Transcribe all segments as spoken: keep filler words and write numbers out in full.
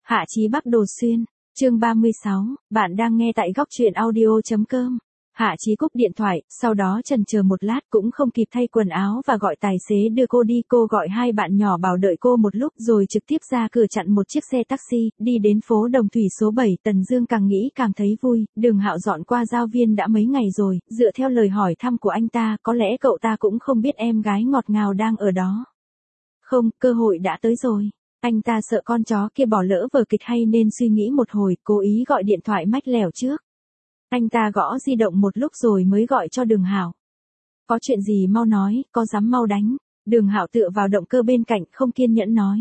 Hạ Chí Bắc Đồ Xuyên, chương ba mươi sáu, bạn đang nghe tại góc truyện audio.com. Hạ Chí cúp điện thoại, sau đó chần chờ một lát cũng không kịp thay quần áo và gọi tài xế đưa cô đi. Cô gọi hai bạn nhỏ bảo đợi cô một lúc rồi trực tiếp ra cửa chặn một chiếc xe taxi, đi đến phố Đồng Thủy số bảy. Tần Dương càng nghĩ càng thấy vui, Đường Hạo dọn qua Giao Viên đã mấy ngày rồi, dựa theo lời hỏi thăm của anh ta, có lẽ cậu ta cũng không biết em gái ngọt ngào đang ở đó. Không, cơ hội đã tới rồi. Anh ta sợ con chó kia bỏ lỡ vở kịch hay nên suy nghĩ một hồi, cố ý gọi điện thoại mách lẻo trước. Anh ta gõ di động một lúc rồi mới gọi cho Đường Hạo. Có chuyện gì mau nói, có dám mau đánh. Đường Hạo tựa vào động cơ bên cạnh không kiên nhẫn nói.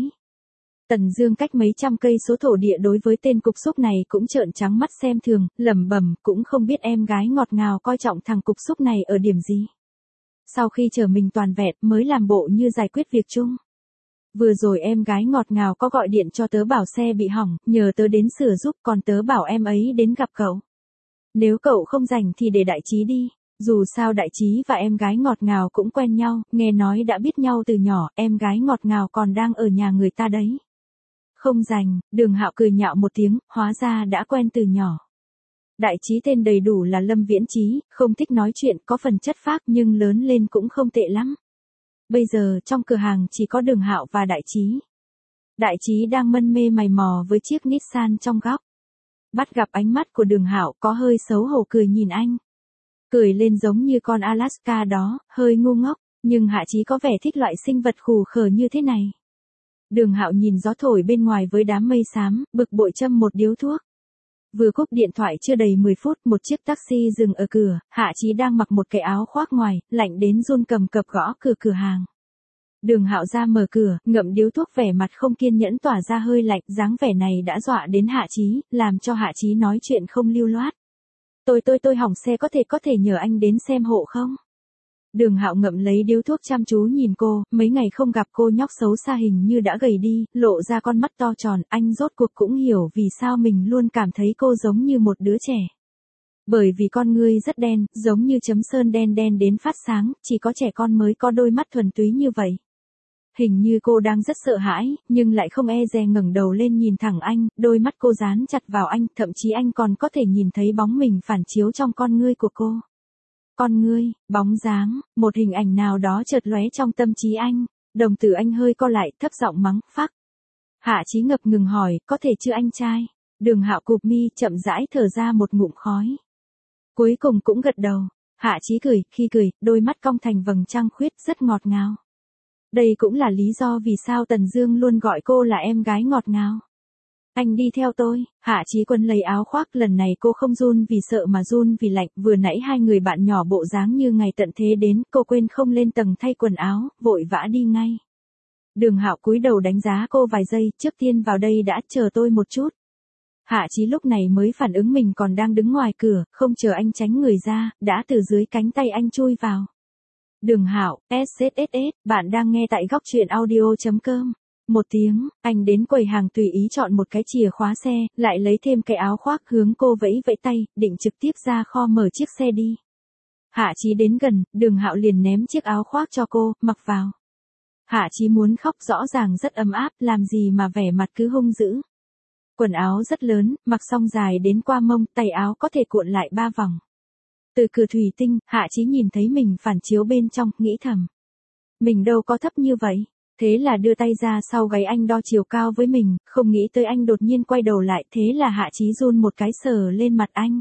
Tần Dương cách mấy trăm cây số thổ địa đối với tên cục súc này cũng trợn trắng mắt xem thường, lẩm bẩm cũng không biết em gái ngọt ngào coi trọng thằng cục súc này ở điểm gì. Sau khi chờ mình toàn vẹn mới làm bộ như giải quyết việc chung. Vừa rồi em gái ngọt ngào có gọi điện cho tớ bảo xe bị hỏng, nhờ tớ đến sửa giúp, còn tớ bảo em ấy đến gặp cậu. Nếu cậu không rảnh thì để Đại Chí đi, dù sao Đại Chí và em gái ngọt ngào cũng quen nhau, nghe nói đã biết nhau từ nhỏ, em gái ngọt ngào còn đang ở nhà người ta đấy. Không rảnh, Đường Hạo cười nhạo một tiếng, hóa ra đã quen từ nhỏ. Đại Chí tên đầy đủ là Lâm Viễn Chí, không thích nói chuyện, có phần chất phác nhưng lớn lên cũng không tệ lắm. Bây giờ trong cửa hàng chỉ có Đường Hạo và Đại Chí. Đại Chí đang mân mê mày mò với chiếc Nissan trong góc. Bắt gặp ánh mắt của Đường Hạo có hơi xấu hổ cười nhìn anh. Cười lên giống như con Alaska đó, hơi ngu ngốc, nhưng Hạ Chí có vẻ thích loại sinh vật khù khờ như thế này. Đường Hạo nhìn gió thổi bên ngoài với đám mây xám, bực bội châm một điếu thuốc. Vừa cúp điện thoại chưa đầy mười phút, một chiếc taxi dừng ở cửa, Hạ Chí đang mặc một cái áo khoác ngoài, lạnh đến run cầm cập gõ cửa cửa hàng. Đường Hạo ra mở cửa, ngậm điếu thuốc vẻ mặt không kiên nhẫn tỏa ra hơi lạnh, dáng vẻ này đã dọa đến Hạ Chí, làm cho Hạ Chí nói chuyện không lưu loát. Tôi tôi tôi hỏng xe có thể có thể nhờ anh đến xem hộ không? Đường Hạo ngậm lấy điếu thuốc chăm chú nhìn cô, mấy ngày không gặp cô nhóc xấu xa hình như đã gầy đi, lộ ra con mắt to tròn, anh rốt cuộc cũng hiểu vì sao mình luôn cảm thấy cô giống như một đứa trẻ. Bởi vì con ngươi rất đen, giống như chấm sơn đen đen đến phát sáng, chỉ có trẻ con mới có đôi mắt thuần túy như vậy. Hình như cô đang rất sợ hãi, nhưng lại không e dè ngẩng đầu lên nhìn thẳng anh, đôi mắt cô dán chặt vào anh, thậm chí anh còn có thể nhìn thấy bóng mình phản chiếu trong con ngươi của cô. Con ngươi, bóng dáng, một hình ảnh nào đó chợt lóe trong tâm trí anh, đồng tử anh hơi co lại, thấp giọng mắng, phắc. Hạ Chí ngập ngừng hỏi, có thể chưa anh trai? Đường Hạo cụp mi, chậm rãi thở ra một ngụm khói. Cuối cùng cũng gật đầu. Hạ Chí cười, khi cười, đôi mắt cong thành vầng trăng khuyết, rất ngọt ngào. Đây cũng là lý do vì sao Tần Dương luôn gọi cô là em gái ngọt ngào. Anh đi theo tôi. Hạ Chí Quân lấy áo khoác, lần này cô không run vì sợ mà run vì lạnh, vừa nãy hai người bạn nhỏ bộ dáng như ngày tận thế đến, cô quên không lên tầng thay quần áo, vội vã đi ngay. Đường Hạo cúi đầu đánh giá cô vài giây, trước tiên vào đây đã, chờ tôi một chút. Hạ Chí lúc này mới phản ứng mình còn đang đứng ngoài cửa, không chờ anh tránh người ra, đã từ dưới cánh tay anh chui vào. Đường Hạo, ét ét ét ét, bạn đang nghe tại góc truyện audio.com. Một tiếng, anh đến quầy hàng tùy ý chọn một cái chìa khóa xe, lại lấy thêm cái áo khoác hướng cô vẫy vẫy tay, định trực tiếp ra kho mở chiếc xe đi. Hạ Chí đến gần, Đường Hạo liền ném chiếc áo khoác cho cô, mặc vào. Hạ Chí muốn khóc, rõ ràng rất ấm áp, làm gì mà vẻ mặt cứ hung dữ. Quần áo rất lớn, mặc xong dài đến qua mông, tay áo có thể cuộn lại ba vòng. Từ cửa thủy tinh, Hạ Chí nhìn thấy mình phản chiếu bên trong, nghĩ thầm. Mình đâu có thấp như vậy. Thế là đưa tay ra sau gáy anh đo chiều cao với mình, không nghĩ tới anh đột nhiên quay đầu lại, thế là Hạ Chí run một cái sờ lên mặt anh.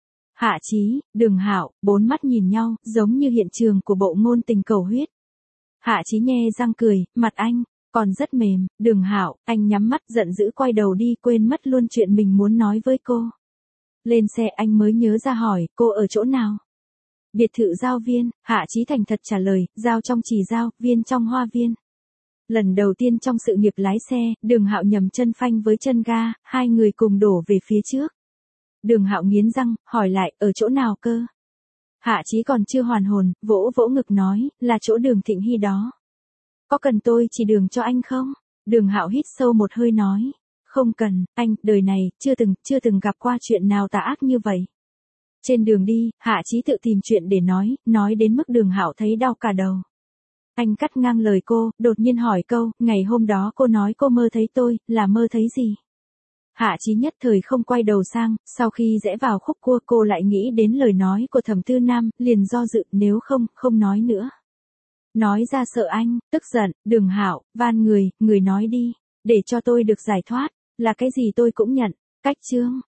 Hạ Chí, Đường Hạo, bốn mắt nhìn nhau, giống như hiện trường của bộ ngôn tình cầu huyết. Hạ Chí nhe răng cười, mặt anh còn rất mềm. Đường Hạo, anh nhắm mắt giận dữ quay đầu đi, quên mất luôn chuyện mình muốn nói với cô. Lên xe anh mới nhớ ra hỏi, cô ở chỗ nào? Biệt thự Giao Viên. Hạ Chí thành thật trả lời, giao trong Trì Giao, viên trong Hoa Viên. Lần đầu tiên trong sự nghiệp lái xe, Đường Hạo nhầm chân phanh với chân ga, hai người cùng đổ về phía trước. Đường Hạo nghiến răng, hỏi lại, ở chỗ nào cơ? Hạ Chí còn chưa hoàn hồn, vỗ vỗ ngực nói, là chỗ Đường Thịnh Hy đó. Có cần tôi chỉ đường cho anh không? Đường Hạo hít sâu một hơi nói, không cần, anh, đời này, chưa từng, chưa từng gặp qua chuyện nào tà ác như vậy. Trên đường đi, Hạ Chí tự tìm chuyện để nói, nói đến mức Đường Hạo thấy đau cả đầu. Anh cắt ngang lời cô, đột nhiên hỏi câu, ngày hôm đó cô nói cô mơ thấy tôi, là mơ thấy gì? Hạ Chí nhất thời không quay đầu sang, sau khi rẽ vào khúc cua cô lại nghĩ đến lời nói của Thẩm Tư Nam, liền do dự, nếu không, không nói nữa. Nói ra sợ anh, tức giận, Đường Hạo, van người, người nói đi, để cho tôi được giải thoát, là cái gì tôi cũng nhận, cách chương.